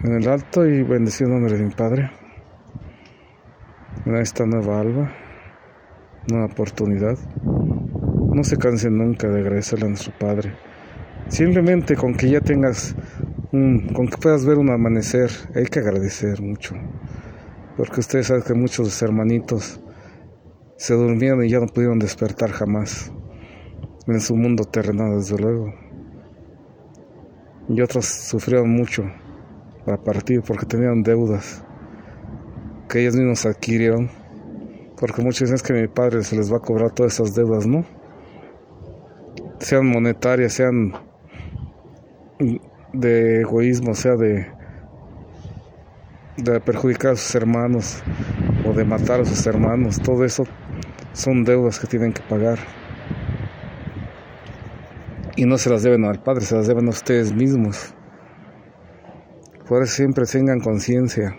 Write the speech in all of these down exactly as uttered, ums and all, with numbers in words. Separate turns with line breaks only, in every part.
En el alto y bendecido nombre de mi Padre, en esta nueva alba, nueva oportunidad, no se cansen nunca de agradecerle a nuestro Padre. Simplemente con que ya tengas, un, con que puedas ver un amanecer, hay que agradecer mucho. Porque ustedes saben que muchos de sus hermanitos se durmieron y ya no pudieron despertar jamás en su mundo terrenal, desde luego. Y otros sufrieron mucho para partir porque tenían deudas que ellos mismos adquirieron, porque muchos dicen que a mi padre se les va a cobrar todas esas deudas, ¿no? Sean monetarias, sean de egoísmo, sea de, de perjudicar a sus hermanos o de matar a sus hermanos. Todo eso son deudas que tienen que pagar. Y no se las deben al Padre, se las deben a ustedes mismos. Por eso siempre tengan conciencia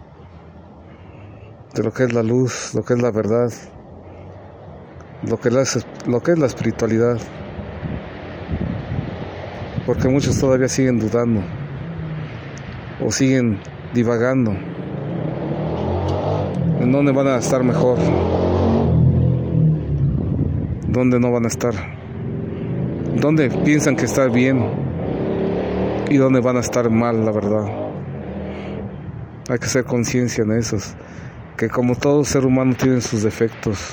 de lo que es la luz, lo que es la verdad, lo que es, lo que es la espiritualidad. Porque muchos todavía siguen dudando o siguen divagando en dónde van a estar mejor, dónde no van a estar, dónde piensan que está bien y dónde van a estar mal, la verdad. Hay que hacer conciencia en esos, que como todo ser humano tiene sus defectos,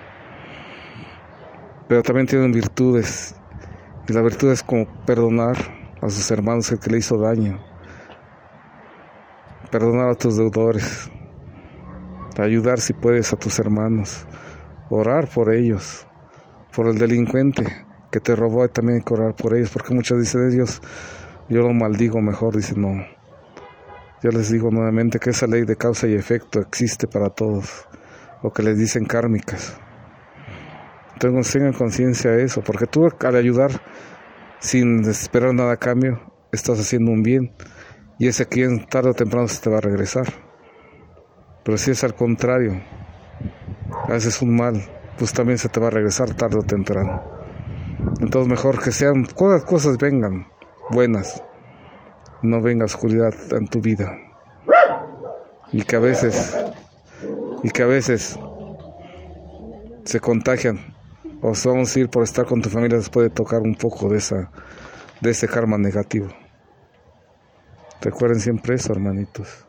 pero también tienen virtudes, y la virtud es como perdonar a sus hermanos el que le hizo daño, perdonar a tus deudores, ayudar si puedes a tus hermanos, orar por ellos, por el delincuente que te robó, también hay que orar por ellos, porque muchos dicen, Dios, yo lo maldigo, mejor dicen, no. Yo les digo nuevamente que esa ley de causa y efecto existe para todos, lo que les dicen kármicas. Entonces tengan conciencia de eso, porque tú al ayudar sin esperar nada a cambio, estás haciendo un bien, y ese bien tarde o temprano se te va a regresar. Pero si es al contrario, haces un mal, pues también se te va a regresar tarde o temprano. Entonces mejor que sean, cosas, cosas vengan buenas, no venga oscuridad en tu vida, y que a veces y que a veces se contagian, o se vamos a ir por estar con tu familia después de tocar un poco de esa de ese karma negativo. Recuerden siempre eso, hermanitos.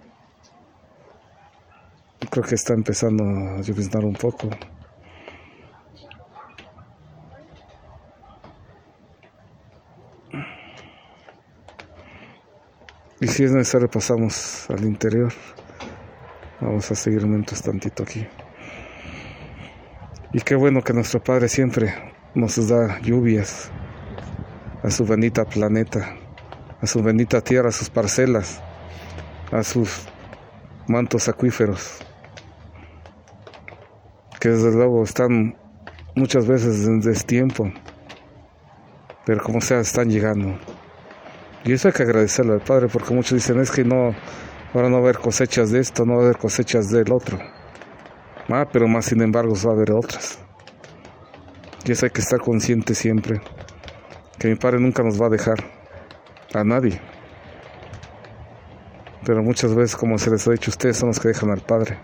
Creo que está empezando a lloviznar un poco. Y si es necesario pasamos al interior. Vamos a seguir un tantito aquí. Y qué bueno que nuestro Padre siempre nos da lluvias a su bendita planeta, a su bendita tierra, a sus parcelas, a sus mantos acuíferos, que desde luego están muchas veces en destiempo, pero como sea están llegando. Y eso hay que agradecerle al Padre, porque muchos dicen, es que no, ahora no va a haber cosechas de esto, no va a haber cosechas del otro. Ah, pero más sin embargo va a haber otras. Y eso hay que estar consciente siempre, que mi Padre nunca nos va a dejar a nadie. Pero muchas veces, como se les ha dicho, ustedes son los que dejan al Padre.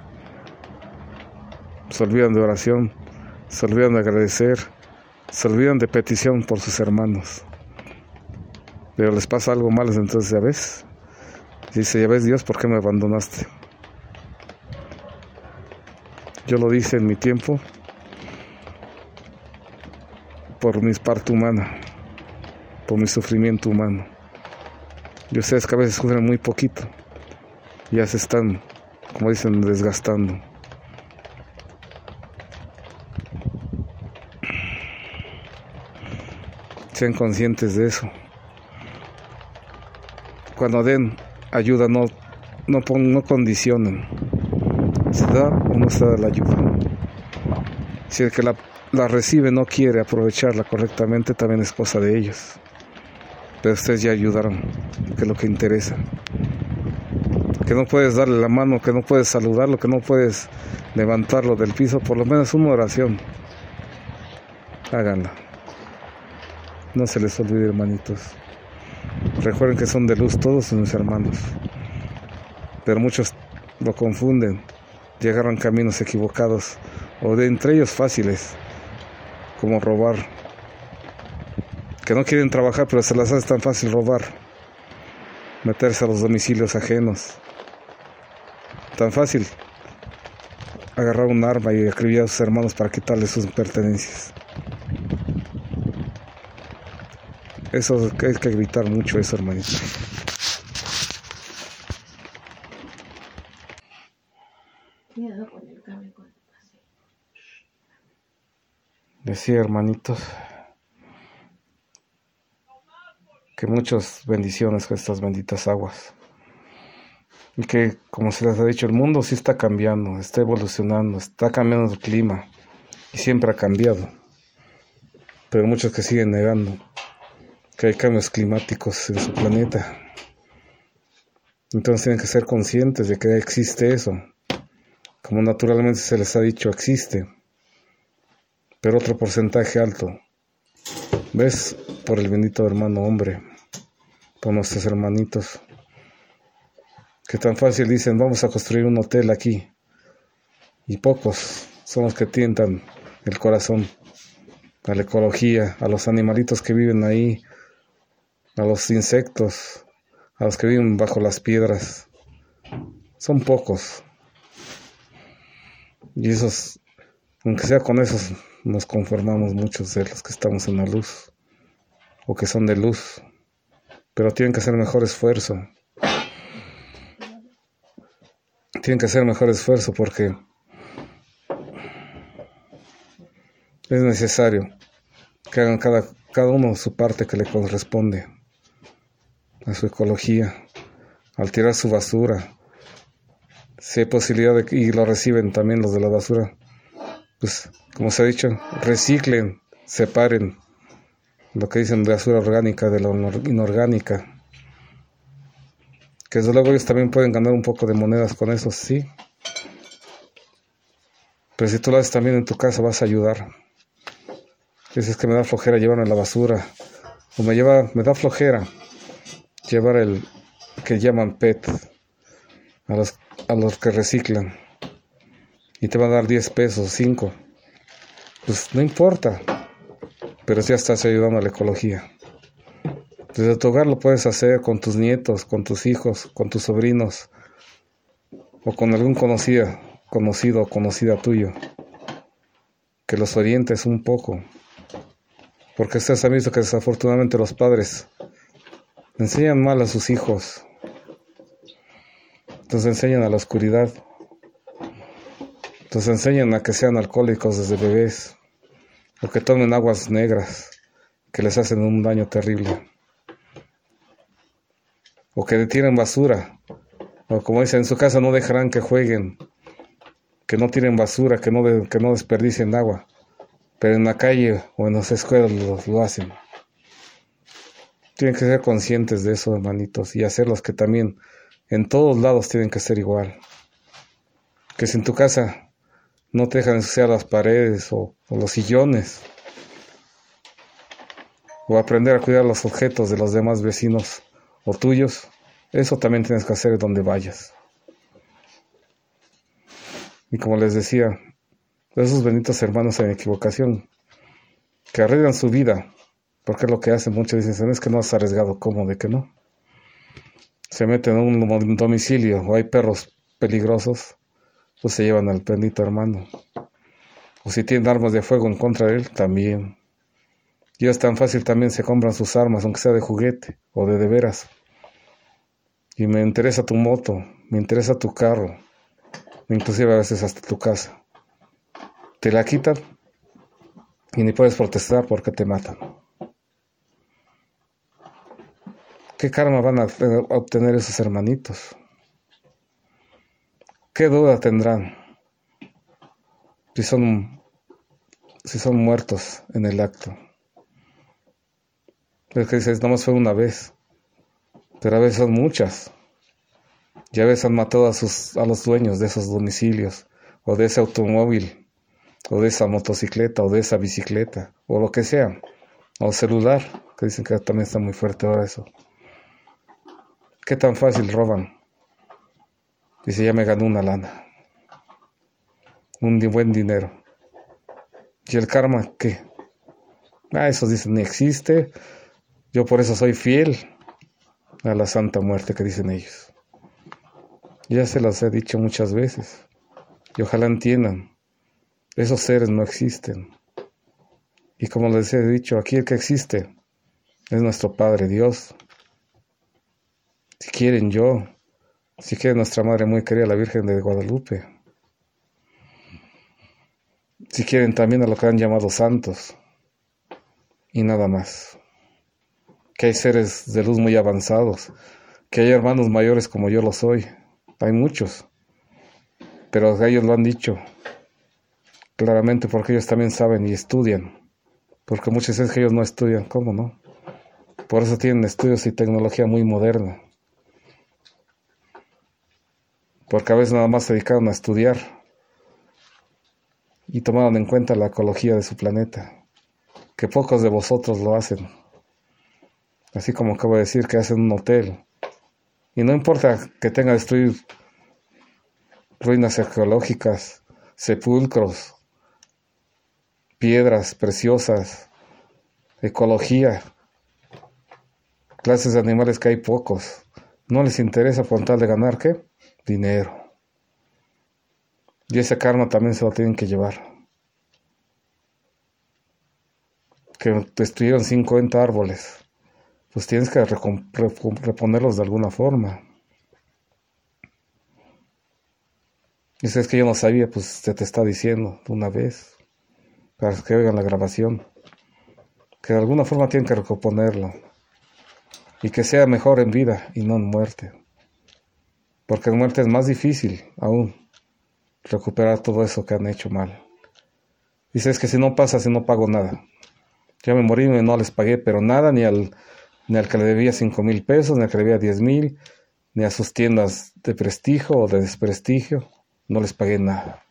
Se olvidan de oración, se olvidan de agradecer, se olvidan de petición por sus hermanos. Pero les pasa algo malo, entonces ya ves, dice, ya ves Dios, ¿por qué me abandonaste? Yo lo hice en mi tiempo por mi parte humana, por mi sufrimiento humano. Y ustedes que a veces sufren muy poquito, ya se están, como dicen, desgastando. Sean conscientes de eso. Cuando den ayuda, no, no, no condicionen. ¿Se da o no se da la ayuda? Si el que la, la recibe no quiere aprovecharla correctamente, también es cosa de ellos. Pero ustedes ya ayudaron, que es lo que interesa. Que no puedes darle la mano, que no puedes saludarlo, que no puedes levantarlo del piso, por lo menos una oración. Háganla. No se les olvide, hermanitos. Recuerden que son de luz todos mis hermanos, pero muchos lo confunden, llegaron caminos equivocados, o de entre ellos fáciles, como robar, que no quieren trabajar, pero se las hace tan fácil robar, meterse a los domicilios ajenos, tan fácil agarrar un arma y acribillar a sus hermanos para quitarles sus pertenencias. Eso hay que evitar mucho eso, hermanito. Decía, hermanitos, que muchas bendiciones con estas benditas aguas. Y que, como se les ha dicho, el mundo sí está cambiando, está evolucionando, está cambiando el clima. Y siempre ha cambiado. Pero muchos que siguen negando que hay cambios climáticos en su planeta. Entonces tienen que ser conscientes de que existe eso. Como naturalmente se les ha dicho, existe. Pero otro porcentaje alto. ¿Ves? Por el bendito hermano hombre. Por nuestros hermanitos. Que tan fácil dicen, vamos a construir un hotel aquí. Y pocos son los que tientan el corazón a la ecología, a los animalitos que viven ahí, a los insectos, a los que viven bajo las piedras. Son pocos. Y esos, aunque sea con esos, nos conformamos muchos de los que estamos en la luz, o que son de luz. Pero tienen que hacer mejor esfuerzo. Tienen que hacer mejor esfuerzo porque es necesario que hagan cada, cada uno su parte que le corresponde a su ecología, al tirar su basura. Si hay posibilidad de, y lo reciben también los de la basura, pues como se ha dicho, reciclen, separen lo que dicen de basura orgánica de la inorgánica. Que desde luego ellos también pueden ganar un poco de monedas con eso, sí. Pero si tú lo haces también en tu casa, vas a ayudar. Dices que me da flojera llevarme la basura, o me lleva, me da flojera llevar el que llaman P E T a los, a los que reciclan, y te van a dar diez pesos, cinco. Pues no importa, pero ya estás ayudando a la ecología. Desde tu hogar lo puedes hacer con tus nietos, con tus hijos, con tus sobrinos, o con algún conocido, conocido o conocida tuyo, que los orientes un poco, porque ustedes han visto que desafortunadamente los padres enseñan mal a sus hijos, los enseñan a la oscuridad, los enseñan a que sean alcohólicos desde bebés, o que tomen aguas negras, que les hacen un daño terrible. O que tiren basura, o como dicen, en su casa no dejarán que jueguen, que no tiren basura, que no, de, que no desperdicien agua, pero en la calle o en las escuelas lo, lo hacen. Tienen que ser conscientes de eso, hermanitos, y hacerlos que también en todos lados tienen que ser igual. Que si en tu casa no te dejan ensuciar las paredes o, o los sillones, o aprender a cuidar los objetos de los demás vecinos o tuyos, eso también tienes que hacer donde vayas. Y como les decía, esos benditos hermanos en equivocación, que arriesgan su vida, porque es lo que hacen, muchos dicen, es que no has arriesgado, ¿cómo de que no? Se meten en un domicilio, o hay perros peligrosos, pues se llevan al bendito hermano. O si tienen armas de fuego en contra de él, también. Y es tan fácil, también se compran sus armas, aunque sea de juguete, o de de veras. Y me interesa tu moto, me interesa tu carro, inclusive a veces hasta tu casa. Te la quitan y ni puedes protestar porque te matan. ¿Qué karma van a obtener esos hermanitos? ¿Qué duda tendrán si son, si son muertos en el acto? Es que dices, nomás fue una vez, pero a veces son muchas. Y a veces han matado a, sus, a los dueños de esos domicilios, o de ese automóvil, o de esa motocicleta, o de esa bicicleta, o lo que sea, o celular, que dicen que también está muy fuerte ahora eso. ¿Qué tan fácil roban? Dice, ya me ganó una lana, un buen dinero. ¿Y el karma qué? Ah, esos dicen, ni existe. Yo por eso soy fiel a la santa muerte que dicen ellos. Ya se los he dicho muchas veces. Y ojalá entiendan. Esos seres no existen. Y como les he dicho, aquí el que existe es nuestro Padre Dios. Si quieren yo, si quiere nuestra Madre muy querida, la Virgen de Guadalupe. Si quieren también a lo que han llamado santos. Y nada más. Que hay seres de luz muy avanzados. Que hay hermanos mayores como yo lo soy. Hay muchos. Pero ellos lo han dicho claramente porque ellos también saben y estudian. Porque muchas veces que ellos no estudian. ¿Cómo no? Por eso tienen estudios y tecnología muy moderna. Porque a veces nada más se dedicaron a estudiar y tomaron en cuenta la ecología de su planeta, que pocos de vosotros lo hacen. Así como acabo de decir que hacen un hotel. Y no importa que tenga que destruir ruinas arqueológicas, sepulcros, piedras preciosas, ecología, clases de animales que hay pocos. No les interesa por tal de ganar, ¿qué? Dinero. Y ese karma también se lo tienen que llevar. Que destruyeron cincuenta árboles. Pues tienes que reponerlos de alguna forma. Y si es que yo no sabía, pues se te está diciendo de una vez. Para que oigan la grabación. Que de alguna forma tienen que reponerlo. Y que sea mejor en vida y no en muerte. Porque en muerte es más difícil aún recuperar todo eso que han hecho mal. Dice, es que si no pasa, si no pago nada. Ya me morí y no les pagué, pero nada, ni al, ni al que le debía cinco mil pesos, ni al que le debía diez mil, ni a sus tiendas de prestigio o de desprestigio. No les pagué nada.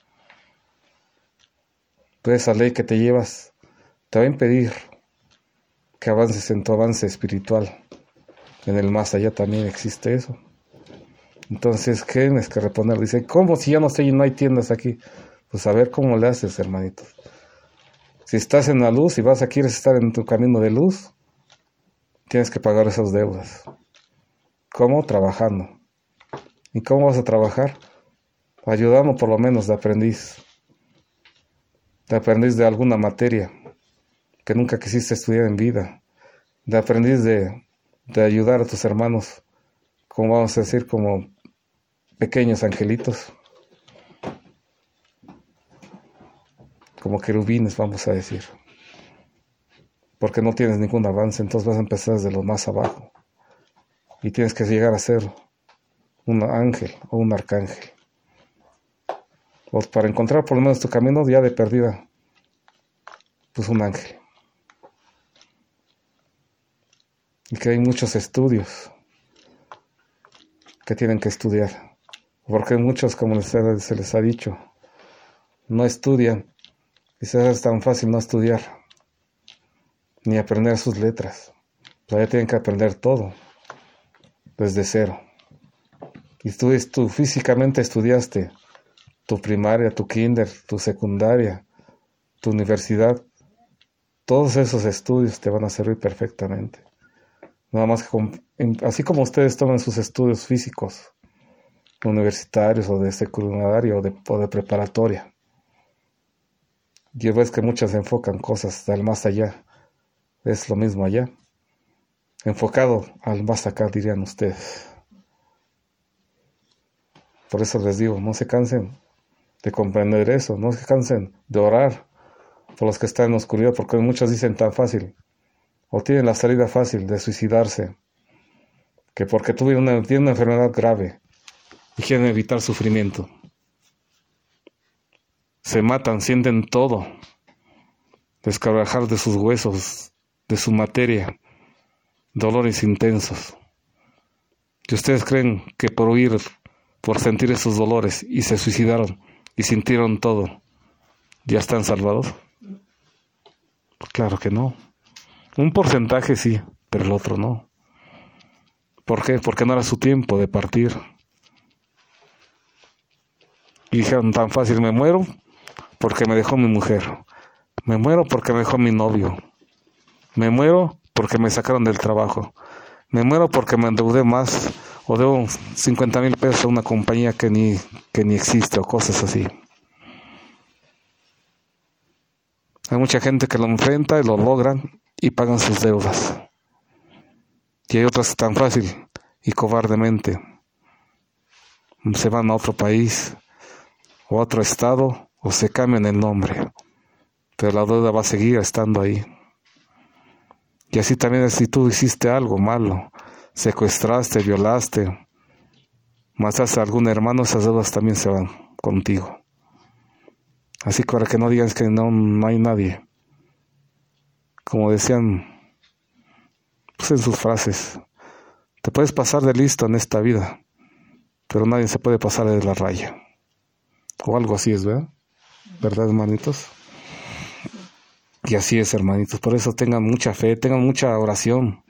Entonces esa ley que te llevas te va a impedir que avances en tu avance espiritual. En el más allá también existe eso. Entonces, ¿qué tienes que reponer? Dice, ¿cómo si ya no sé y no hay tiendas aquí? Pues a ver cómo le haces, hermanitos. Si estás en la luz y vas a quieres estar en tu camino de luz, tienes que pagar esas deudas. ¿Cómo? Trabajando. ¿Y cómo vas a trabajar? Ayudando por lo menos de aprendiz. De aprendiz de alguna materia que nunca quisiste estudiar en vida. De aprendiz de, de ayudar a tus hermanos, como vamos a decir, como pequeños angelitos. Como querubines, vamos a decir. Porque no tienes ningún avance, entonces vas a empezar desde lo más abajo. Y tienes que llegar a ser un ángel o un arcángel. O para encontrar por lo menos tu camino ya de perdida, pues un ángel. Y que hay muchos estudios que tienen que estudiar. Porque muchos, como se les ha dicho, no estudian. Y se es tan fácil no estudiar, ni aprender sus letras. Todavía tienen que aprender todo, desde cero. Y tú, tú físicamente estudiaste tu primaria, tu kinder, tu secundaria, tu universidad. Todos esos estudios te van a servir perfectamente. Nada más que, así como ustedes toman sus estudios físicos, universitarios o de secundaria o de, o de preparatoria. Y ves que muchas se enfocan cosas del más allá. Es lo mismo allá. Enfocado al más acá, dirían ustedes. Por eso les digo, no se cansen de comprender eso. No se cansen de orar por los que están en la oscuridad. Porque muchos dicen tan fácil. O tienen la salida fácil de suicidarse. Que porque tuvieron una, tienen una enfermedad grave. Y quieren evitar sufrimiento. Se matan, sienten todo, descargar de sus huesos, de su materia, dolores intensos. Si ustedes creen que por huir, por sentir esos dolores y se suicidaron y sintieron todo, ¿ya están salvados? Claro que no. Un porcentaje sí, pero el otro no. ¿Por qué? Porque no era su tiempo de partir. Y dijeron tan fácil, me muero porque me dejó mi mujer. Me muero porque me dejó mi novio. Me muero porque me sacaron del trabajo. Me muero porque me endeudé más o debo cincuenta mil pesos a una compañía que ni, que ni existe o cosas así. Hay mucha gente que lo enfrenta y lo logran y pagan sus deudas. Y hay otras tan fácil y cobardemente. Se van a otro país o a otro estado o se cambian el nombre. Pero la deuda va a seguir estando ahí. Y así también si tú hiciste algo malo, secuestraste, violaste, mataste a algún hermano, esas deudas también se van contigo. Así que para que no digas que no, no hay nadie. Como decían pues en sus frases, te puedes pasar de listo en esta vida, pero nadie se puede pasar de la raya. O algo así es, ¿verdad? ¿Verdad, hermanitos? Y así es, hermanitos. Por eso tengan mucha fe, tengan mucha oración,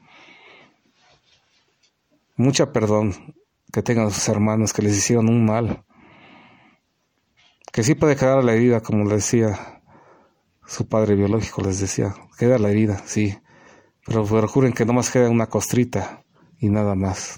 mucha perdón que tengan sus hermanos que les hicieron un mal. Que sí puede quedar la herida, como les decía su padre biológico, les decía, queda la herida, sí. Pero, pero juren que nomás queda una costrita y nada más.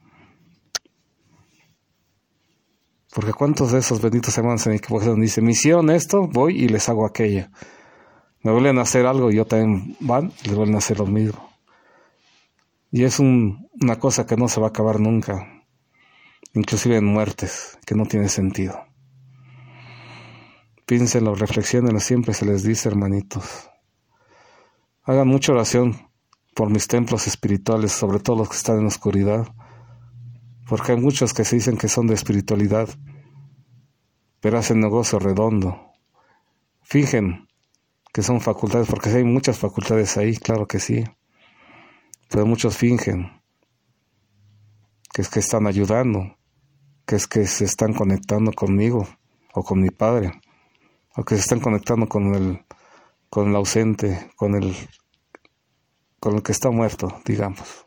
Porque cuántos de esos benditos hermanos en equivocación dicen, me hicieron esto, voy y les hago aquello. Me vuelven a hacer algo y yo también van y les vuelven a hacer lo mismo. Y es un, una cosa que no se va a acabar nunca. Inclusive en muertes, que no tiene sentido. Piénsenlo, reflexionenlo, siempre se les dice, hermanitos. Hagan mucha oración por mis templos espirituales, sobre todo los que están en la oscuridad. Porque hay muchos que se dicen que son de espiritualidad, pero hacen negocio redondo. Fingen que son facultades, porque hay muchas facultades ahí, claro que sí. Pero muchos fingen que es que están ayudando, que es que se están conectando conmigo o con mi Padre, o que se están conectando con el, con el ausente, con el, con el que está muerto, digamos.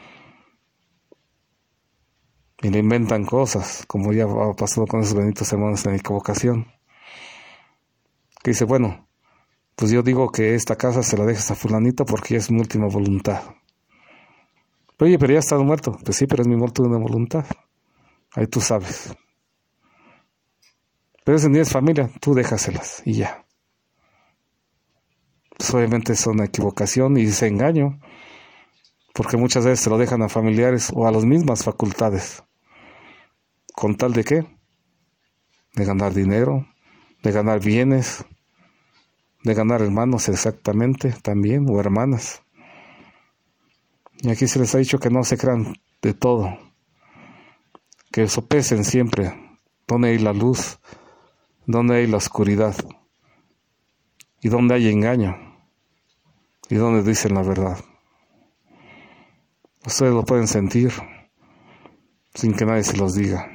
Y le inventan cosas, como ya ha pasado con esos benditos hermanos en la equivocación. Que dice, bueno, pues yo digo que esta casa se la dejes a fulanito porque ya es mi última voluntad. Oye, pero ya está muerto. Pues sí, pero es mi última voluntad. Ahí tú sabes. Pero si tienes familia, tú déjaselas y ya. Pues obviamente es una equivocación y ese engaño, porque muchas veces se lo dejan a familiares o a las mismas facultades. ¿Con tal de qué? De ganar dinero, de ganar bienes, de ganar hermanos exactamente también, o hermanas. Y aquí se les ha dicho que no se crean de todo, que sopesen siempre dónde hay la luz, dónde hay la oscuridad, y dónde hay engaño, y dónde dicen la verdad. Ustedes lo pueden sentir sin que nadie se los diga,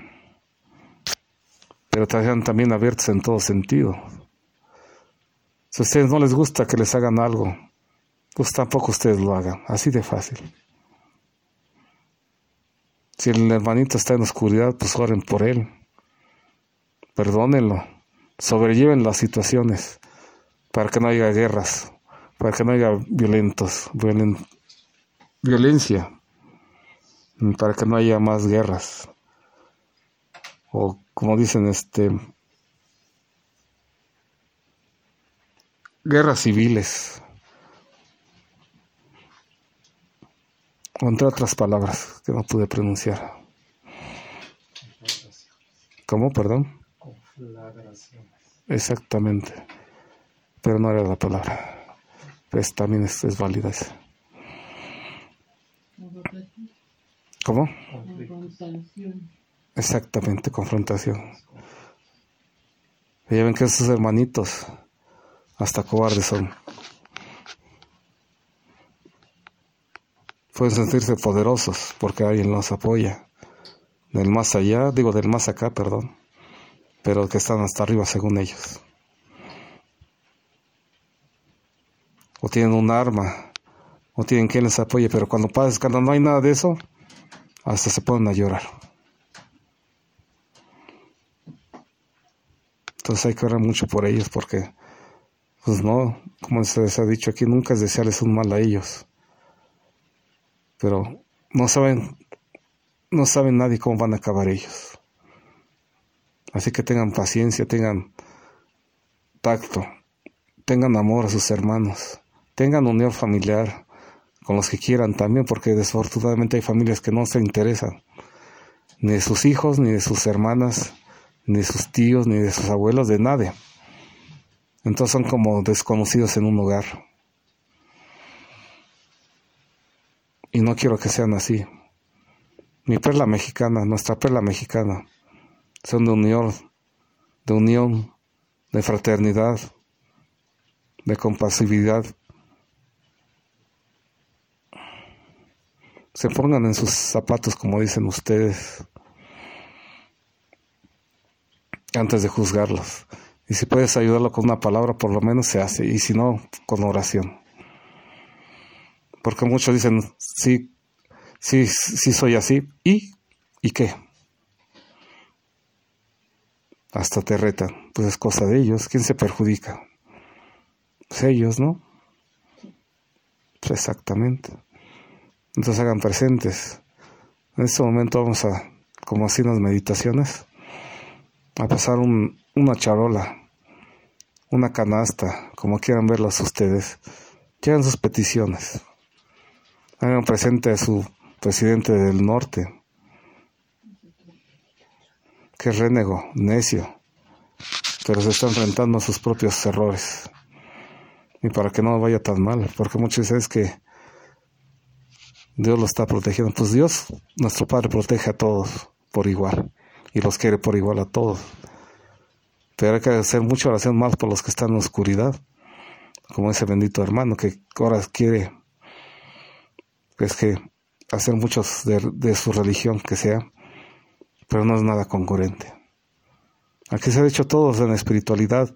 pero están también abiertos en todo sentido. Si a ustedes no les gusta que les hagan algo, pues tampoco ustedes lo hagan, así de fácil. Si el hermanito está en oscuridad, pues oren por él, perdónenlo, sobrelleven las situaciones para que no haya guerras, para que no haya violentos, violen, violencia, para que no haya más guerras, o como dicen, este, guerras civiles, o entre otras palabras que no pude pronunciar. ¿Cómo? Perdón. Conflagraciones. Exactamente, pero no era la palabra. Pues también es, es válida esa. ¿Cómo? Confrontación. Exactamente, confrontación. Y ya ven que esos hermanitos hasta cobardes son. Pueden sentirse poderosos porque alguien los apoya. Del más allá, digo del más acá, perdón. Pero que están hasta arriba según ellos. O tienen un arma, o tienen quien les apoye, pero cuando pasa, cuando no hay nada de eso, hasta se ponen a llorar. Entonces hay que orar mucho por ellos porque, pues no, como se les ha dicho aquí, nunca es desearles un mal a ellos. Pero no saben, no saben nadie cómo van a acabar ellos. Así que tengan paciencia, tengan tacto, tengan amor a sus hermanos, tengan unión familiar con los que quieran también, porque desafortunadamente hay familias que no se interesan ni de sus hijos, ni de sus hermanas, ni de sus tíos, ni de sus abuelos, de nadie. Entonces son como desconocidos en un hogar. Y no quiero que sean así. Mi perla mexicana, nuestra perla mexicana, son de unión, de unión, de fraternidad, de compasividad. Se pongan en sus zapatos, como dicen ustedes, antes de juzgarlos. Y si puedes ayudarlo con una palabra, por lo menos se hace. Y si no, con oración. Porque muchos dicen, sí, sí, sí soy así. ¿Y? ¿Y qué? Hasta te retan. Pues es cosa de ellos. ¿Quién se perjudica? Pues ellos, ¿no? Pues exactamente. Entonces hagan presentes. En este momento vamos a, como así en las meditaciones, a pasar un, una charola, una canasta, como quieran verlas ustedes. Que hagan sus peticiones. Hagan presente a su presidente del norte, que es renego, necio, pero se está enfrentando a sus propios errores. Y para que no vaya tan mal, porque muchos dicen que Dios lo está protegiendo. Pues Dios, nuestro Padre, protege a todos por igual y los quiere por igual a todos. Pero hay que hacer mucha oración más por los que están en la oscuridad, como ese bendito hermano que ahora quiere, es que hacer muchos de, de su religión que sea, pero no es nada congruente. Aquí se ha hecho todos en la espiritualidad,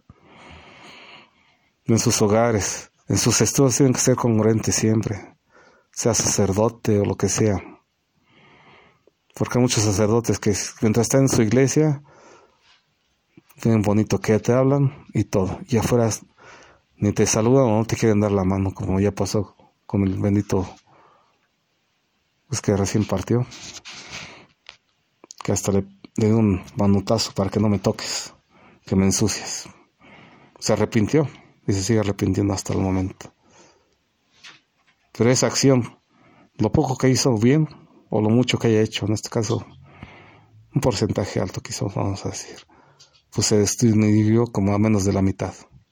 en sus hogares, en sus estudios tienen que ser congruentes siempre, sea sacerdote o lo que sea. Porque hay muchos sacerdotes que mientras están en su iglesia, tienen bonito que te hablan y todo. Y afuera ni te saludan o no te quieren dar la mano, como ya pasó con el bendito pues que recién partió. Que hasta le, le di un manutazo para que no me toques, que me ensucias. Se arrepintió y se sigue arrepintiendo hasta el momento. Pero esa acción, lo poco que hizo bien o lo mucho que haya hecho, en este caso un porcentaje alto que hizo, vamos a decir, pues se disminuyó como a menos de la mitad.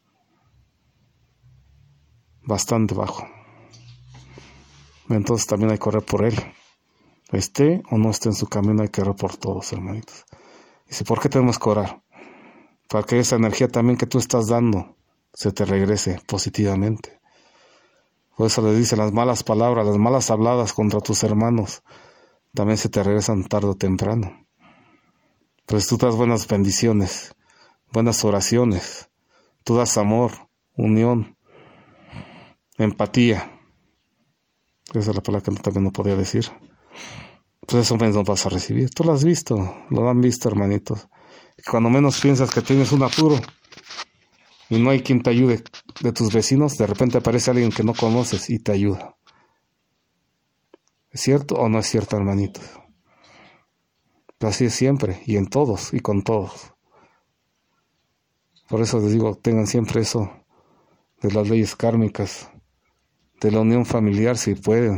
Bastante bajo. Entonces también hay que correr por él. Esté o no esté en su camino, hay que orar por todos, hermanitos. Dice, ¿por qué tenemos que orar? Para que esa energía también que tú estás dando se te regrese positivamente. Por eso les dice, las malas palabras, las malas habladas contra tus hermanos, también se te regresan tarde o temprano. Pues tú das buenas bendiciones, buenas oraciones, tú das amor, unión, empatía. Esa es la palabra que también no podía decir. Pues eso menos vas a recibir. Tú lo has visto, lo han visto, hermanitos. Cuando menos piensas que tienes un apuro y no hay quien te ayude de tus vecinos, de repente aparece alguien que no conoces y te ayuda. ¿Es cierto o no es cierto, hermanitos? Pues así es siempre, y en todos, y con todos. Por eso les digo, tengan siempre eso de las leyes kármicas, de la unión familiar si pueden.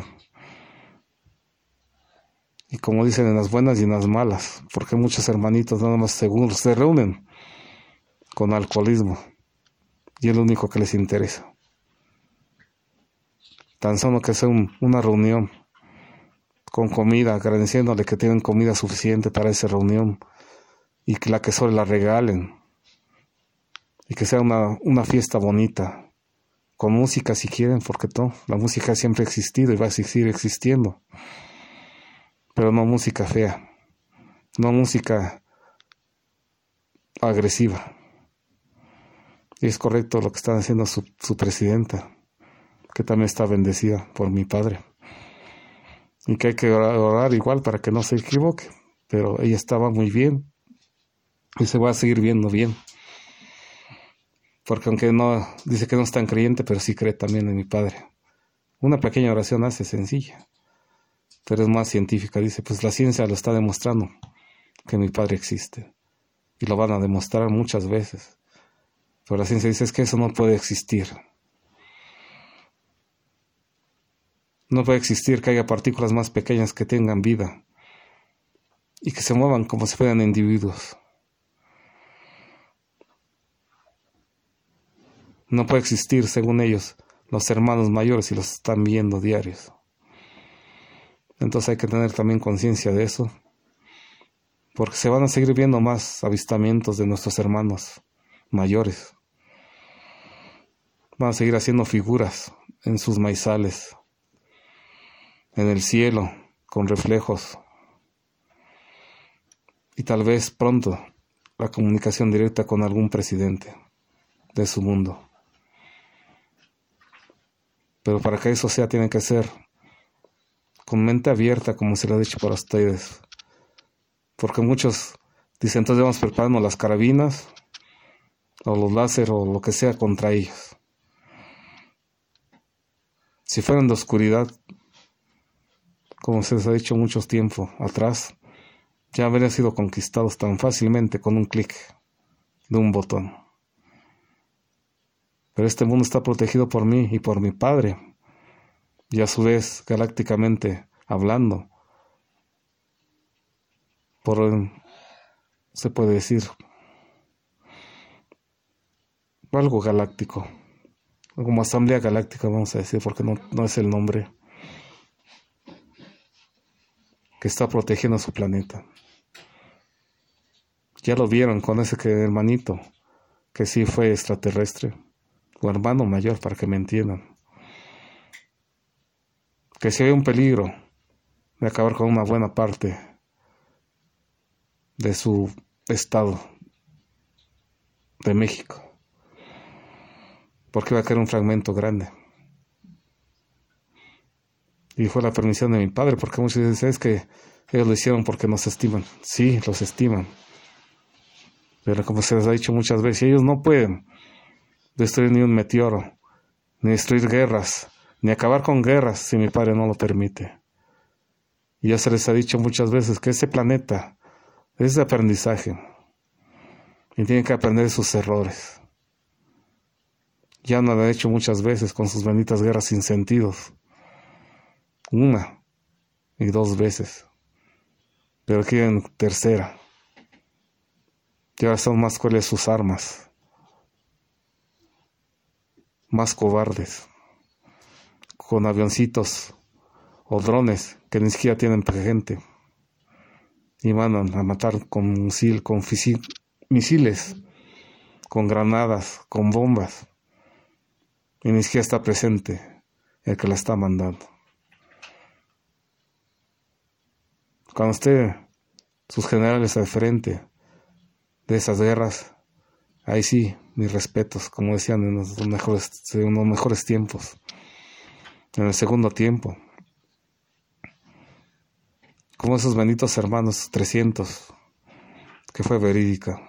Y como dicen, en las buenas y en las malas, porque muchos hermanitos nada más según se reúnen con alcoholismo y es lo único que les interesa. Tan solo que sea un, una reunión con comida, agradeciéndole que tienen comida suficiente para esa reunión y que la que solo la regalen y que sea una, una fiesta bonita, con música si quieren, porque todo, la música siempre ha existido y va a seguir existiendo. Pero no música fea, no música agresiva. Y es correcto lo que está haciendo su, su presidenta, que también está bendecida por mi padre. y que hay que orar, orar igual para que no se equivoque. Pero ella estaba muy bien y se va a seguir viendo bien. Porque aunque no, dice que no es tan creyente, pero sí cree también en mi padre. Una pequeña oración hace sencilla, pero es más científica. Dice, pues la ciencia lo está demostrando, que mi padre existe. Y lo van a demostrar muchas veces. Pero la ciencia dice, es que eso no puede existir. No puede existir que haya partículas más pequeñas que tengan vida y que se muevan como si fueran individuos. No puede existir, según ellos, los hermanos mayores y los están viendo diarios. Entonces hay que tener también conciencia de eso, porque se van a seguir viendo más avistamientos de nuestros hermanos mayores. Van a seguir haciendo figuras en sus maizales, en el cielo, con reflejos. Y tal vez pronto la comunicación directa con algún presidente de su mundo. Pero para que eso sea, tiene que ser con mente abierta, como se lo he dicho para ustedes. Porque muchos dicen, entonces vamos preparando las carabinas, o los láser, o lo que sea contra ellos. Si fueran de oscuridad, como se les ha dicho mucho tiempo atrás, ya habrían sido conquistados tan fácilmente con un clic de un botón. Pero este mundo está protegido por mí y por mi padre, y a su vez, galácticamente hablando, por, se puede decir, algo galáctico, como asamblea galáctica, vamos a decir, porque no, no es el nombre, que está protegiendo a su planeta. Ya lo vieron con ese que hermanito, que sí fue extraterrestre, o hermano mayor, para que me entiendan. Que si hay un peligro de acabar con una buena parte de su estado de México, porque va a caer un fragmento grande. Y fue la permisión de mi padre, porque muchos dicen, es que ellos lo hicieron porque nos estiman. Sí, los estiman. Pero como se les ha dicho muchas veces, ellos no pueden destruir ni un meteoro, ni destruir guerras, ni acabar con guerras si mi padre no lo permite. Y ya se les ha dicho muchas veces que ese planeta es de aprendizaje y tienen que aprender de sus errores. Ya no lo han hecho muchas veces con sus benditas guerras sin sentidos. Una y dos veces. Pero quieren tercera. Y ahora son más crueles sus armas. Más cobardes. Con avioncitos o drones que ni siquiera tienen gente. Y mandan a matar con misil, con fisil, misiles, con granadas, con bombas. Y ni siquiera está presente el que la está mandando. Cuando esté sus generales al frente de esas guerras, ahí sí, mis respetos, como decían en los mejores, en los mejores tiempos, en el segundo tiempo, como esos benditos hermanos trescientos, que fue verídica.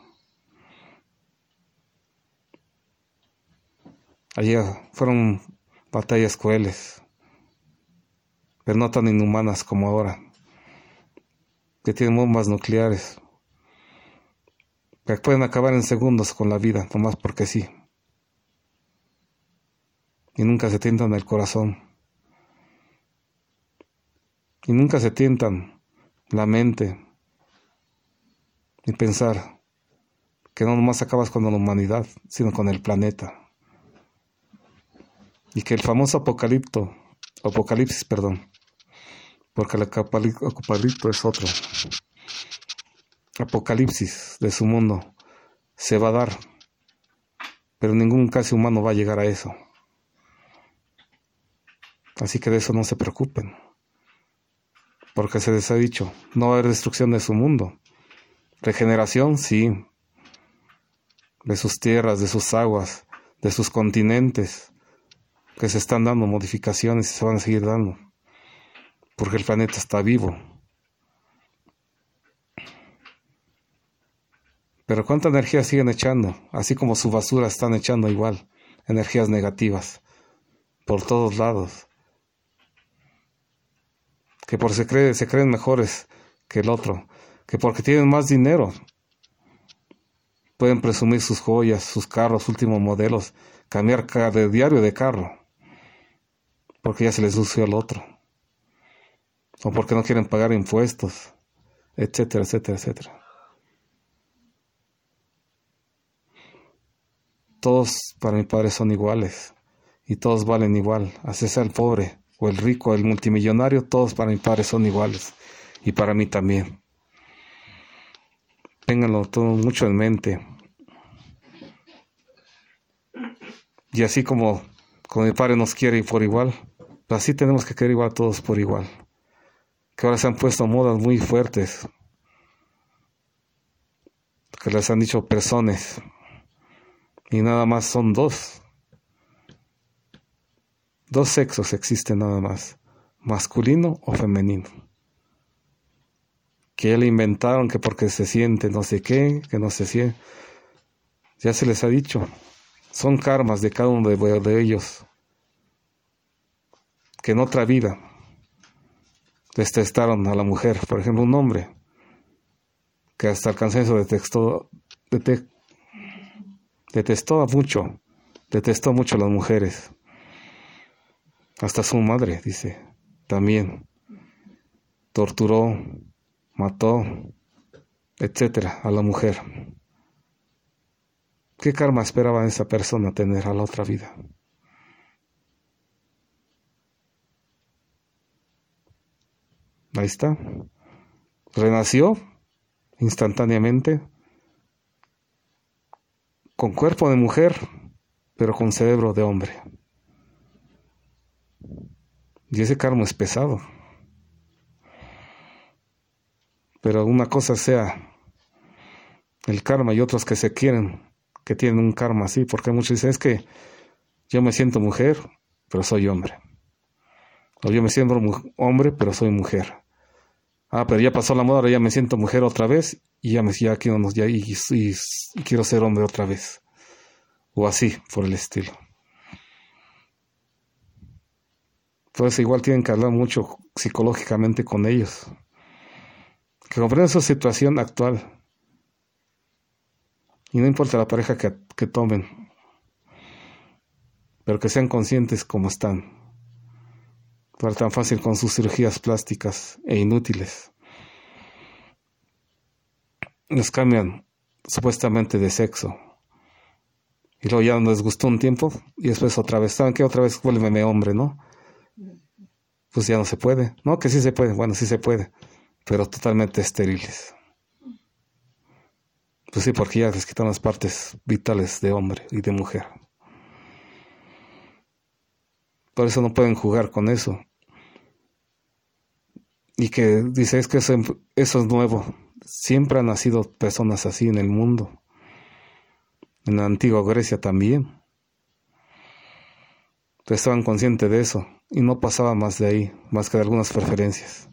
Allí fueron batallas crueles, pero no tan inhumanas como ahora, que tienen bombas nucleares, que pueden acabar en segundos con la vida, nomás porque sí. Y nunca se tientan el corazón. Y nunca se tientan la mente. Y pensar que no nomás acabas con la humanidad, sino con el planeta. Y que el famoso apocalipto, apocalipsis, perdón, porque el apocalipto es otro. Apocalipsis de su mundo se va a dar, pero ningún casi humano va a llegar a eso. Así que de eso no se preocupen, porque se les ha dicho, no va a haber destrucción de su mundo. Regeneración, sí, de sus tierras, de sus aguas, de sus continentes, que se están dando modificaciones y se van a seguir dando. porque el planeta está vivo. Pero ¿cuánta energía siguen echando? Así como su basura están echando igual, energías negativas, por todos lados. Que por se, cree, se creen mejores que el otro, que porque tienen más dinero, pueden presumir sus joyas, sus carros, últimos modelos, cambiar de diario de carro, porque ya se les lució el otro, o porque no quieren pagar impuestos, etcétera, etcétera, etcétera. Todos para mi padre son iguales y todos valen igual, así sea el pobre o el rico, el multimillonario, todos para mi padre son iguales y para mí también. Ténganlo todo mucho en mente. Y así como, como mi padre nos quiere por igual, así tenemos que querer igual a todos por igual. Que ahora se han puesto modas muy fuertes, que les han dicho personas. Y nada más son dos. Dos sexos existen nada más, masculino o femenino. Que ya le inventaron que porque se siente no sé qué, que no se siente. Ya se les ha dicho. Son karmas de cada uno de, de ellos. Que en otra vida detestaron a la mujer. Por ejemplo, un hombre que hasta el cansancio detestó, detestó Detestó mucho, detestó mucho a las mujeres. Hasta su madre, dice, también. Torturó, mató, etcétera, a la mujer. ¿Qué karma esperaba esa persona tener a la otra vida? Ahí está. Renació instantáneamente, con cuerpo de mujer, pero con cerebro de hombre. Y ese karma es pesado. Pero una cosa sea el karma y otros que se quieren, que tienen un karma así, porque muchos dicen, es que yo me siento mujer, pero soy hombre. O yo me siento hombre, pero soy mujer. Ah, pero ya pasó la moda, ahora ya me siento mujer otra vez, y ya, me, ya, quiero, ya y, y, y quiero ser hombre otra vez. O así, por el estilo. Entonces igual tienen que hablar mucho psicológicamente con ellos. Que comprendan su situación actual. Y no importa la pareja que, que tomen. Pero que sean conscientes como están. No es tan fácil con sus cirugías plásticas e inútiles. Les cambian supuestamente de sexo. Y luego ya les gustó un tiempo y después otra vez. ¿Saben qué? Otra vez vuélveme hombre, ¿no? Pues ya no se puede. No, que sí se puede. Bueno, sí se puede. Pero totalmente estériles. Pues sí, porque ya les quitan las partes vitales de hombre y de mujer. Por eso no pueden jugar con eso. Y que dice, es que eso, eso es nuevo. Siempre han nacido personas así en el mundo. En la antigua Grecia también. Entonces estaban conscientes de eso. Y no pasaba más de ahí, más que de algunas preferencias.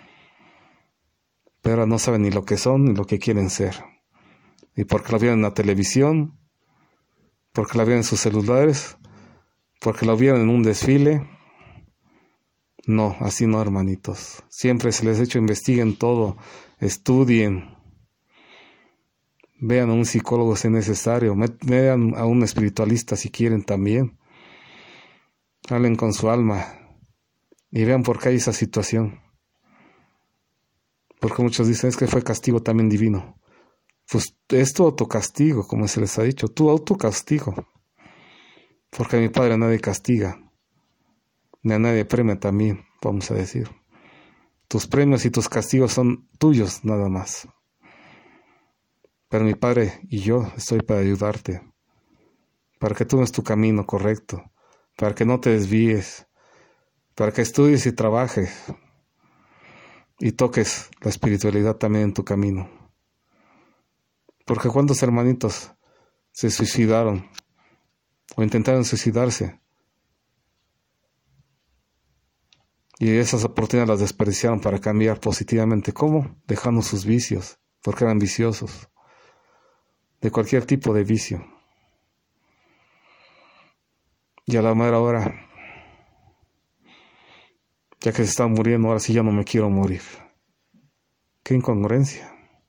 Pero ahora no saben ni lo que son ni lo que quieren ser. Y porque la vieron en la televisión, porque la vieron en sus celulares, porque la vieron en un desfile. No, así no, hermanitos. Siempre se les ha hecho, investiguen todo, estudien, vean a un psicólogo si es necesario, vean a un espiritualista si quieren también. Hablen con su alma y vean por qué hay esa situación. Porque muchos dicen, es que fue castigo también divino. Pues es tu autocastigo, como se les ha dicho, tu autocastigo. Porque a mi padre nadie castiga, ni a nadie premia también, vamos a decir. Tus premios y tus castigos son tuyos nada más. Pero mi padre y yo estoy para ayudarte, para que tomes tu camino correcto, para que no te desvíes, para que estudies y trabajes y toques la espiritualidad también en tu camino. Porque cuántos hermanitos se suicidaron o intentaron suicidarse Y esas oportunidades las desperdiciaron para cambiar positivamente. ¿Cómo? Dejando sus vicios, porque eran viciosos, de cualquier tipo de vicio. Y a la mera hora, ya que se están muriendo, ahora sí ya no me quiero morir. Qué incongruencia.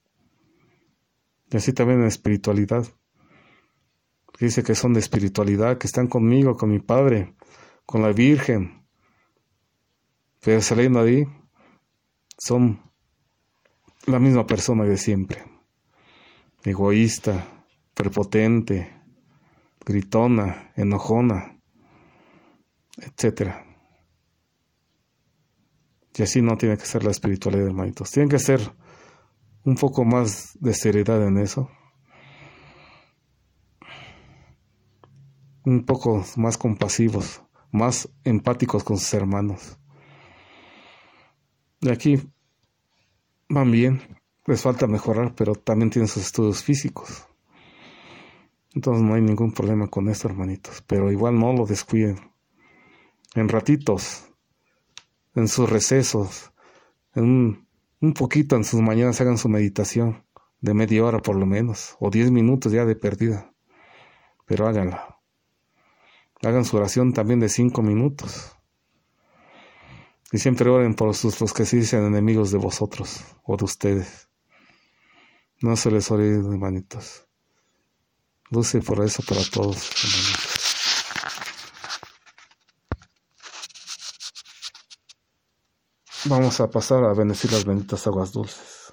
Y así también en espiritualidad. Dice que son de espiritualidad, que están conmigo, con mi Padre, con la Virgen. Pero saliendo de ahí, son la misma persona de siempre. Egoísta, prepotente, gritona, enojona, etcétera. Y así no tiene que ser la espiritualidad, hermanitos. Tiene que ser un poco más de seriedad en eso. Un poco más compasivos, más empáticos con sus hermanos. Y aquí van bien, les falta mejorar, pero también tienen sus estudios físicos. Entonces no hay ningún problema con esto, hermanitos. Pero igual no lo descuiden. En ratitos, en sus recesos, en un, un poquito en sus mañanas hagan su meditación de media hora por lo menos, o diez minutos ya de perdida. Pero háganla. Hagan su oración también de cinco minutos. Y siempre oren por sus, los que se dicen enemigos de vosotros o de ustedes. No se les olvide, hermanitos. Luce por eso para todos, hermanitos. Vamos a pasar a bendecir las benditas aguas dulces.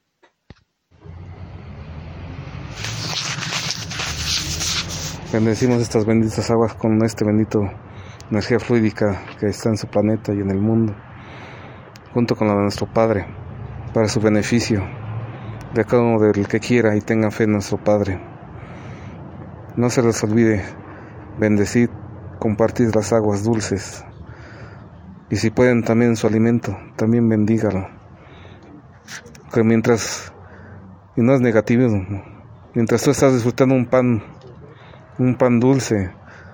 Bendecimos estas benditas aguas con este bendito energía fluídica que está en su planeta y en el mundo, junto con la de nuestro Padre, para su beneficio, de cada uno del que quiera y tenga fe en nuestro Padre. No se les olvide bendecir, compartir las aguas dulces, y si pueden también su alimento, también bendígalo. Que mientras, y no es negativismo, mientras tú estás disfrutando un pan, un pan dulce,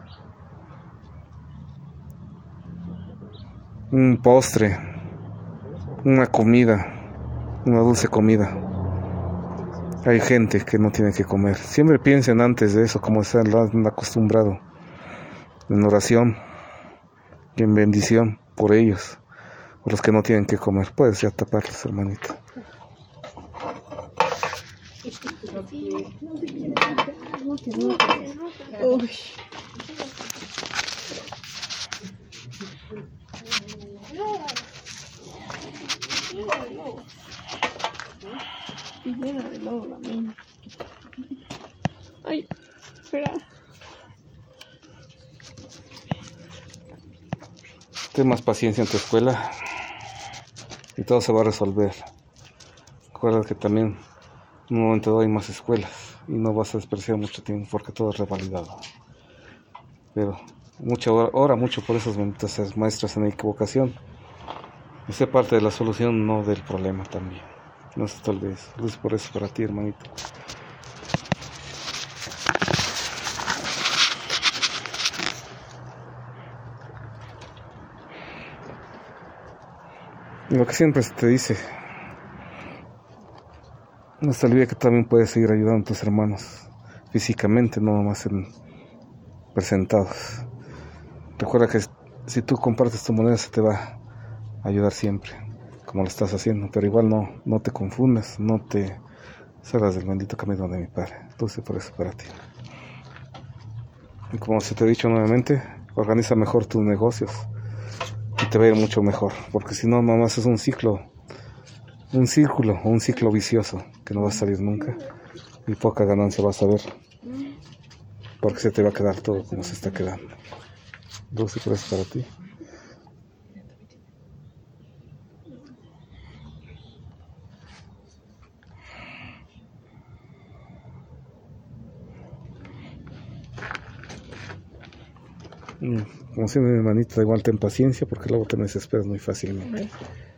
un postre, una comida, una dulce comida, hay gente que no tiene que comer. Siempre piensen antes de eso, como se han acostumbrado, en oración y en bendición por ellos, por los que no tienen que comer. Puedes ya taparlos, hermanito.
Uy. Y llena de lodo la mina. Ay, espera.
Ten más paciencia en tu escuela y todo se va a resolver. Recuerda que también en un momento dado hay más escuelas y no vas a desperdiciar mucho tiempo porque todo es revalidado. Pero mucha hora, ora mucho por esas benditas maestras en equivocación. Y sé parte de la solución, no del problema también. No se te olvides. Luz por eso para ti, hermanito. Y lo que siempre se te dice, no se te olvide que también puedes seguir ayudando a tus hermanos físicamente, no nomás en presentados. Recuerda que si tú compartes tu moneda se te va a ayudar siempre, como lo estás haciendo, pero igual no, no te confundas, no te salgas del bendito camino de mi Padre. Dulce por eso para ti. Y como se te he dicho nuevamente, organiza mejor tus negocios y te va a ir mucho mejor, porque si no, nomás es un ciclo, un círculo o un ciclo vicioso que no va a salir nunca y poca ganancia vas a ver, porque se te va a quedar todo como se está quedando. Dulce por eso para ti. Como siempre, mi hermanita, igual ten paciencia porque luego te desesperas muy fácilmente.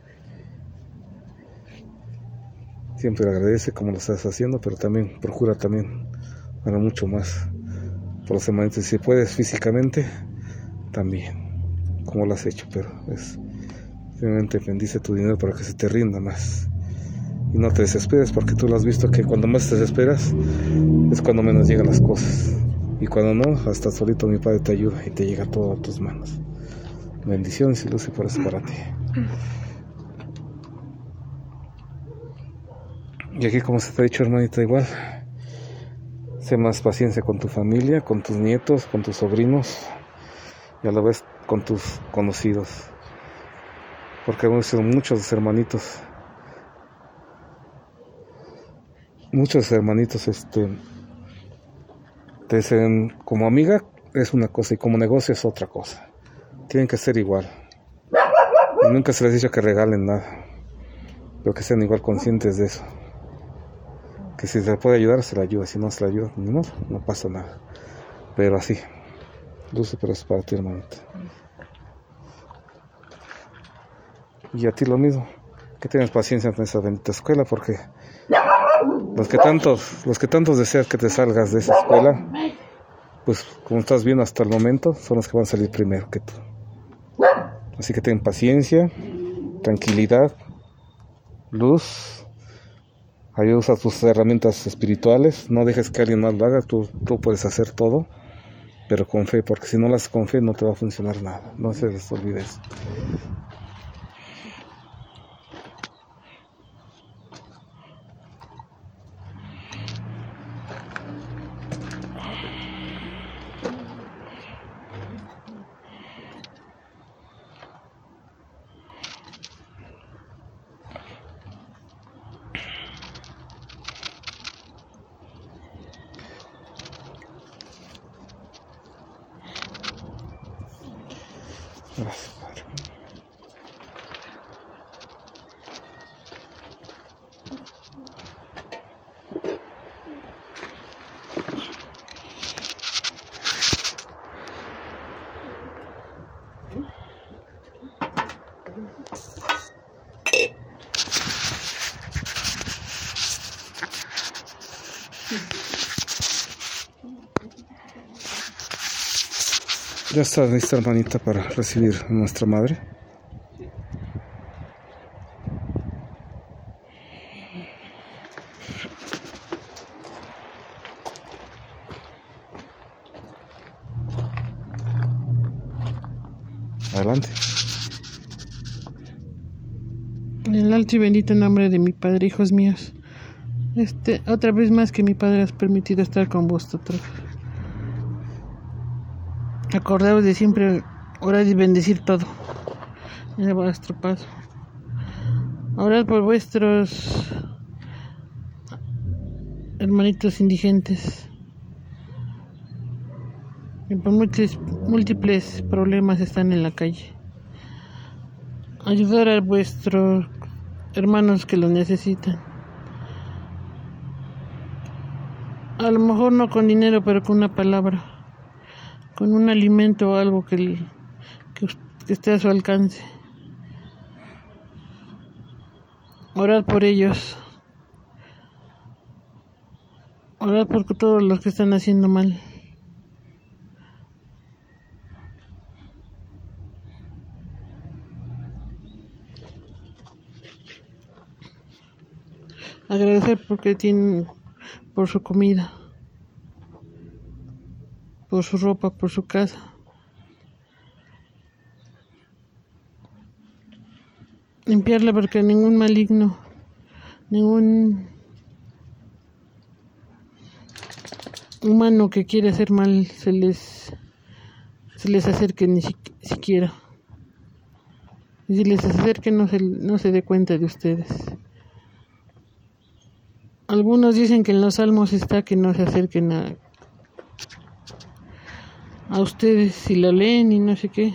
Siempre agradece como lo estás haciendo, pero también procura también para mucho más por los hermanitos. Y si puedes físicamente, también, como lo has hecho, pero es Simplemente bendice tu dinero para que se te rinda más. Y no te desesperes, porque tú lo has visto que cuando más te desesperas es cuando menos llegan las cosas. Y cuando no, hasta solito mi Padre te ayuda y te llega todo a tus manos. Bendiciones y luz y por eso para ti. Y aquí, como se te ha dicho, hermanita, igual, sé más paciencia con tu familia, con tus nietos, con tus sobrinos y a la vez con tus conocidos, porque hemos muchos hermanitos muchos hermanitos este te dicen como amiga es una cosa y como negocio es otra cosa. Tienen que ser igual. Y nunca se les ha dicho que regalen nada, pero que sean igual conscientes de eso, que si se le puede ayudar se le ayuda, si no se le ayuda no, no pasa nada, pero así. Dulce, pero es para ti, hermanita. Y a ti lo mismo, que tienes paciencia en esa bendita escuela, porque los que tantos, los que tantos deseas que te salgas de esa escuela, pues como estás viendo hasta el momento, son los que van a salir primero que tú. Así que ten paciencia, tranquilidad, luz, ahí usa tus herramientas espirituales, no dejes que alguien más lo haga, tú, tú puedes hacer todo, pero con fe, porque si no lo haces con fe no te va a funcionar nada, no se les olvide eso. Gracias, Padre. Ya está lista, hermanita, para recibir a nuestra madre. Adelante.
En el alto y bendito nombre de mi Padre, hijos míos, este, otra vez más que mi Padre has permitido estar con vosotros. Acordaos de siempre orar y bendecir todo en vuestro paso. Orad por vuestros hermanitos indigentes y por múltiples, múltiples problemas están en la calle. Ayudar a vuestros hermanos que lo necesitan. A lo mejor no con dinero, pero con una palabra, con un alimento o algo que, que, que esté a su alcance. Orad por ellos. Orad por todos los que están haciendo mal. Agradecer porque tienen, por su comida, por su ropa, por su casa. Limpiarla porque ningún maligno, ningún humano que quiere hacer mal se les se les acerque ni si, siquiera. Y si les acerque no se, no se dé cuenta de ustedes. Algunos dicen que en los salmos está que no se acerquen a, a ustedes si lo leen y no sé qué.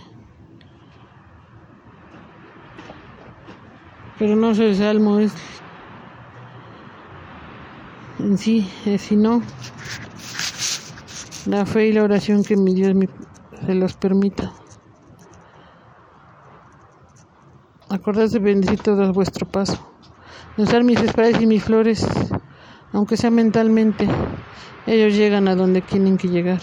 Pero no es el salmo, es en sí, es sino la fe y la oración que mi Dios me, se los permita. Acordad de bendecir todo vuestro paso, de usar mis espadas y mis flores, aunque sea mentalmente, ellos llegan a donde tienen que llegar.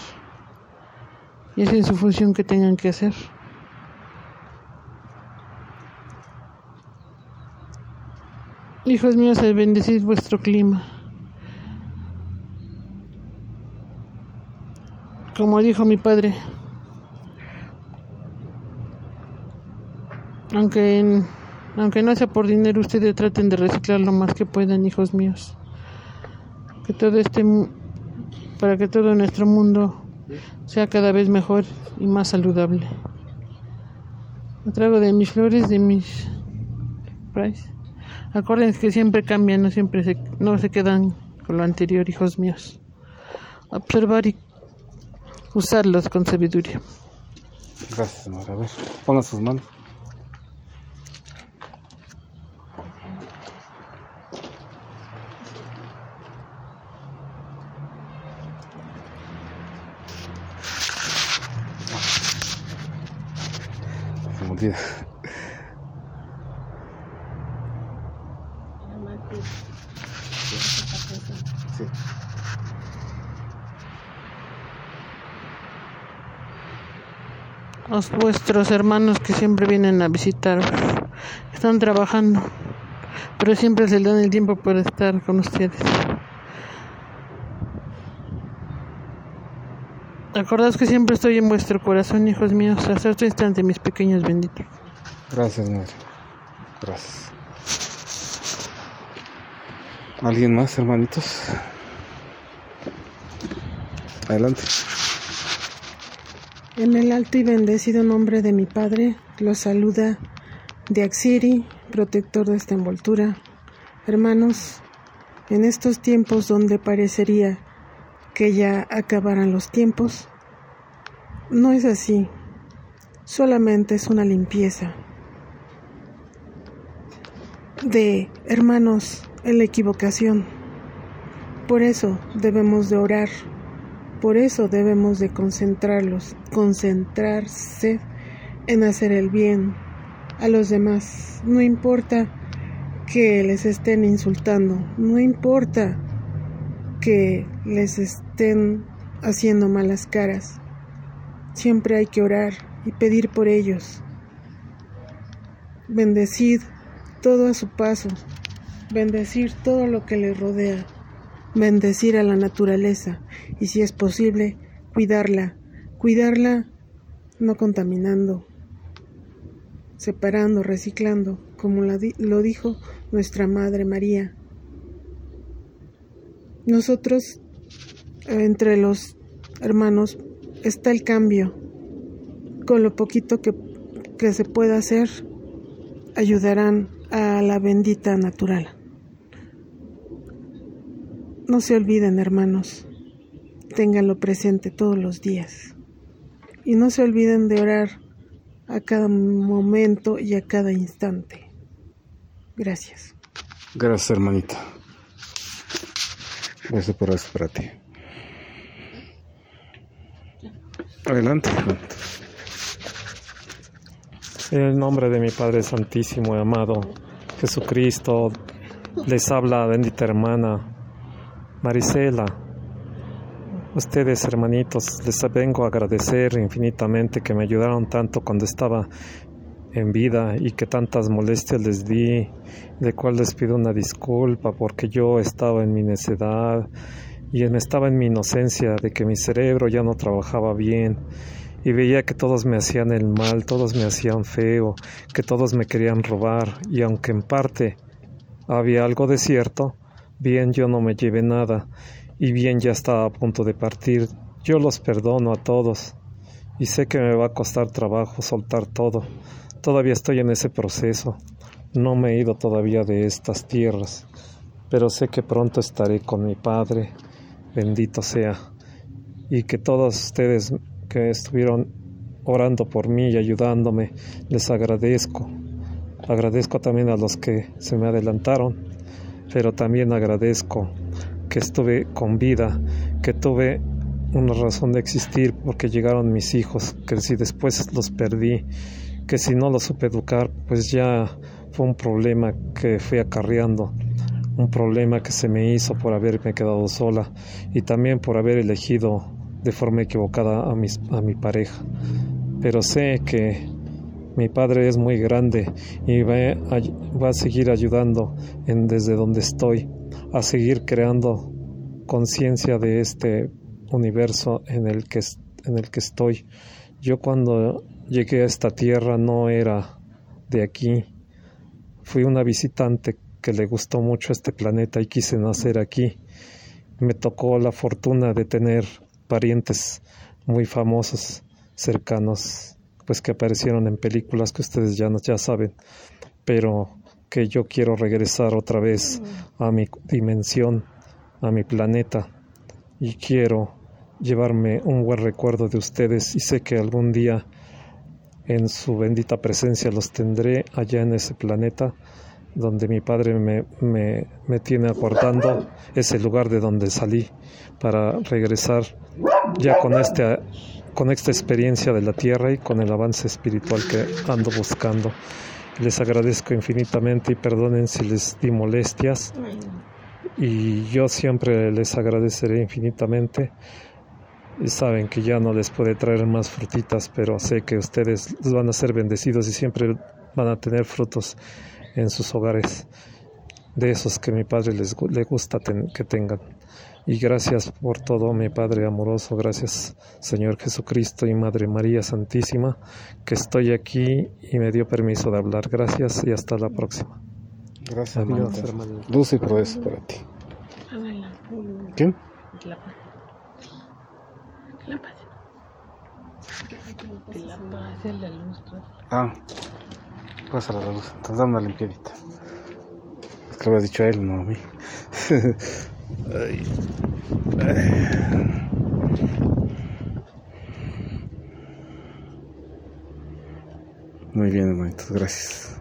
Y esa es su función que tengan que hacer. Hijos míos, bendecid vuestro clima. Como dijo mi padre, aunque, en, aunque no sea por dinero, ustedes traten de reciclar lo más que puedan, hijos míos. Que todo este, para que todo nuestro mundo sea cada vez mejor y más saludable. Me traigo de mis flores, de mis Price. Acuérdense que siempre cambian, no siempre se, no se quedan con lo anterior, hijos míos. Observar y usarlos con sabiduría.
Gracias, madre. A ver, pongan sus manos. Se me olvida. Sí.
Los vuestros hermanos que siempre vienen a visitar están trabajando, pero siempre se dan el tiempo para estar con ustedes. Acordaos que siempre estoy en vuestro corazón, hijos míos, hasta este instante, mis pequeños benditos.
Gracias, madre. Gracias. ¿Alguien más, hermanitos? Adelante.
En el alto y bendecido nombre de mi Padre, los saluda Diaxiri, protector de esta envoltura. Hermanos, en estos tiempos donde parecería que ya acabaran los tiempos, no es así, solamente es una limpieza de hermanos en la equivocación. Por eso debemos de orar, por eso debemos de concentrarlos, concentrarse en hacer el bien a los demás. No importa que les estén insultando, no importa que les estén haciendo malas caras. Siempre hay que orar y pedir por ellos. Bendecid todo a su paso, bendecir todo lo que les rodea, bendecir a la naturaleza y, si es posible, cuidarla, cuidarla no contaminando, separando, reciclando, como lo dijo nuestra Madre María. Nosotros, entre los hermanos, está el cambio. Con lo poquito que, que se pueda hacer, ayudarán a la bendita natural. No se olviden, hermanos, ténganlo presente todos los días. Y no se olviden de orar a cada momento y a cada instante. Gracias.
Gracias, hermanita. Eso por eso para ti. Adelante.
En el nombre de mi Padre Santísimo y amado Jesucristo, les habla bendita hermana Marisela. Ustedes, hermanitos, les vengo a agradecer infinitamente que me ayudaron tanto cuando estaba en vida y que tantas molestias les di, de cual les pido una disculpa porque yo estaba en mi necedad y estaba en mi inocencia de que mi cerebro ya no trabajaba bien y veía que todos me hacían el mal, todos me hacían feo, que todos me querían robar, y aunque en parte había algo de cierto, bien yo no me llevé nada y bien ya estaba a punto de partir. Yo los perdono a todos y sé que me va a costar trabajo soltar todo. Todavía estoy en ese proceso, no me he ido todavía de estas tierras, pero sé que pronto estaré con mi Padre, bendito sea, y que todos ustedes que estuvieron orando por mí y ayudándome, les agradezco. Agradezco también a los que se me adelantaron, pero también agradezco que estuve con vida, que tuve una razón de existir porque llegaron mis hijos, que si después los perdí, que si no los supe educar, pues ya fue un problema que fui acarreando, un problema que se me hizo por haberme quedado sola y también por haber elegido de forma equivocada a, mis, a mi pareja. Pero sé que Mi Padre es muy grande y va a, va a seguir ayudando en, desde donde estoy, a seguir creando conciencia de este universo en el que, en el que estoy. Yo cuando llegué a esta tierra no era de aquí. Fui una visitante que le gustó mucho este planeta y quise nacer aquí. Me tocó la fortuna de tener parientes muy famosos, cercanos, pues que aparecieron en películas que ustedes ya, ya saben, pero que yo quiero regresar otra vez a mi dimensión, a mi planeta, y quiero llevarme un buen recuerdo de ustedes, y sé que algún día en su bendita presencia los tendré allá en ese planeta donde mi Padre me, me, me tiene acordando ese lugar de donde salí, para regresar ya con este con esta experiencia de la tierra y con el avance espiritual que ando buscando. Les agradezco infinitamente y perdonen si les di molestias, y yo siempre les agradeceré infinitamente. Y saben que ya no les puede traer más frutitas, pero sé que ustedes van a ser bendecidos y siempre van a tener frutos en sus hogares, de esos que mi Padre les le gusta ten, que tengan. Y gracias por todo, mi Padre amoroso. Gracias, Señor Jesucristo y Madre María Santísima, que estoy aquí y me dio permiso de hablar. Gracias y hasta la próxima.
Gracias,
Adiós,
hermano.
hermano.
Luz y progreso para ti. ¿Quién?
La paz. La paz. La paz es la luz.
Ah, pásala la luz. Entonces dame una limpiadita. Es que lo había dicho a él, no a mí. Ay. Ay. Muy bien, hermanitos, gracias.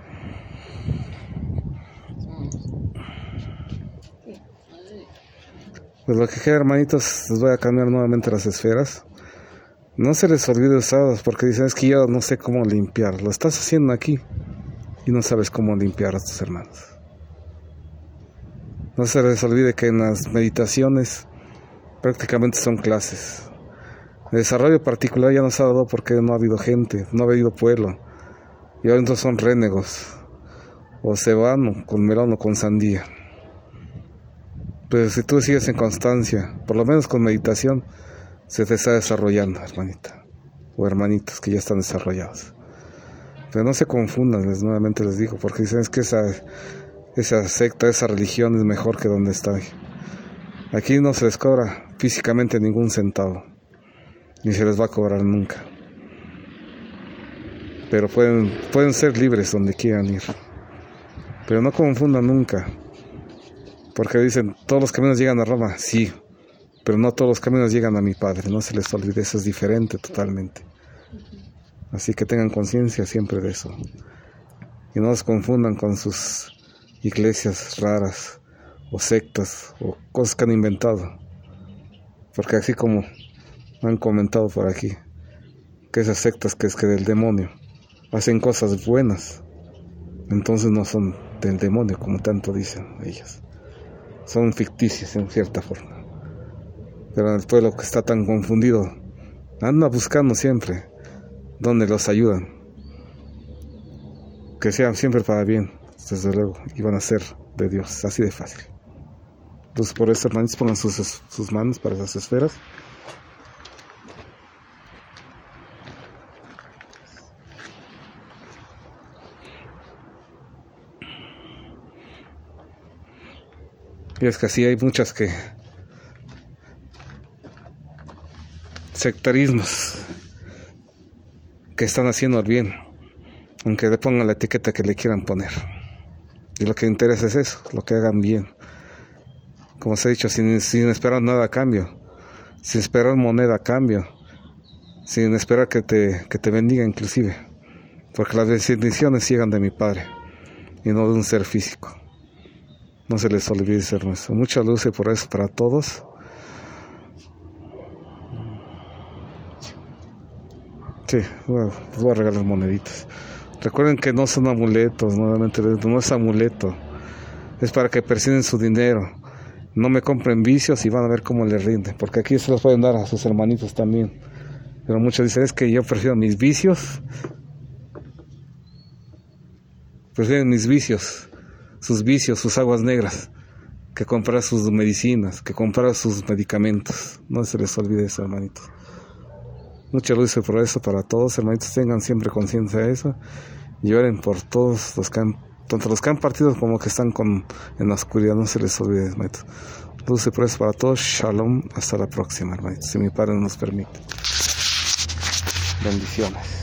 Pues lo que queda, hermanitos, les voy a cambiar nuevamente las esferas. No se les olvide usarlas, porque dicen, es que yo no sé cómo limpiar. Lo estás haciendo aquí y no sabes cómo limpiar a tus hermanos. No se les olvide que en las meditaciones prácticamente son clases. El desarrollo particular ya no se ha dado porque no ha habido gente, no ha habido pueblo. Y ahora entonces son rénegos. O se van o con melón o con sandía. Pero si tú sigues en constancia, por lo menos con meditación, se te está desarrollando, hermanita. O hermanitos que ya están desarrollados. Pero no se confundan, les, nuevamente les digo, porque dicen es que esa... Esa secta, esa religión es mejor que donde estoy. Aquí no se les cobra físicamente ningún centavo, ni se les va a cobrar nunca. Pero pueden, pueden ser libres donde quieran ir. Pero no confundan nunca, porque dicen, todos los caminos llegan a Roma, sí, pero no todos los caminos llegan a mi Padre, no se les olvide, eso es diferente totalmente. Así que tengan conciencia siempre de eso. Y no los confundan con sus iglesias raras o sectas o cosas que han inventado, porque así como han comentado por aquí que esas sectas que es que del demonio hacen cosas buenas, entonces no son del demonio como tanto dicen ellos, son ficticias en cierta forma. Pero el pueblo que está tan confundido anda buscando siempre donde los ayudan, que sean siempre para bien, desde luego, y van a ser de Dios, así de fácil. Entonces por eso, hermanos, pongan sus, sus manos para esas esferas. Y es que así hay muchas que sectarismos que están haciendo el bien, aunque le pongan la etiqueta que le quieran poner. Y lo que interesa es eso, lo que hagan bien. Como se ha dicho, sin, sin esperar nada a cambio, sin esperar moneda a cambio, sin esperar que te, que te bendiga inclusive, porque las bendiciones llegan de mi Padre y no de un ser físico. No se les olvide ser nuestro. Mucha luz y por eso para todos. Sí, bueno, les voy a regalar moneditas. Recuerden que no son amuletos, nuevamente, no es amuleto. Es para que persiguen su dinero. No me compren vicios y van a ver cómo les rinde. Porque aquí se los pueden dar a sus hermanitos también. Pero muchos dicen, es que yo prefiero mis vicios prefieren mis vicios, sus vicios, sus aguas negras, que comprar sus medicinas, que comprar sus medicamentos. No se les olvide eso, hermanitos. Mucha luz y progreso para todos, hermanitos. Tengan siempre conciencia de eso. Y oren por todos los que han, tanto los que han partido como que están con, en la oscuridad. No se les olvide, hermanitos. Luz y progreso para todos. Shalom. Hasta la próxima, hermanitos, si mi Padre nos permite. Bendiciones.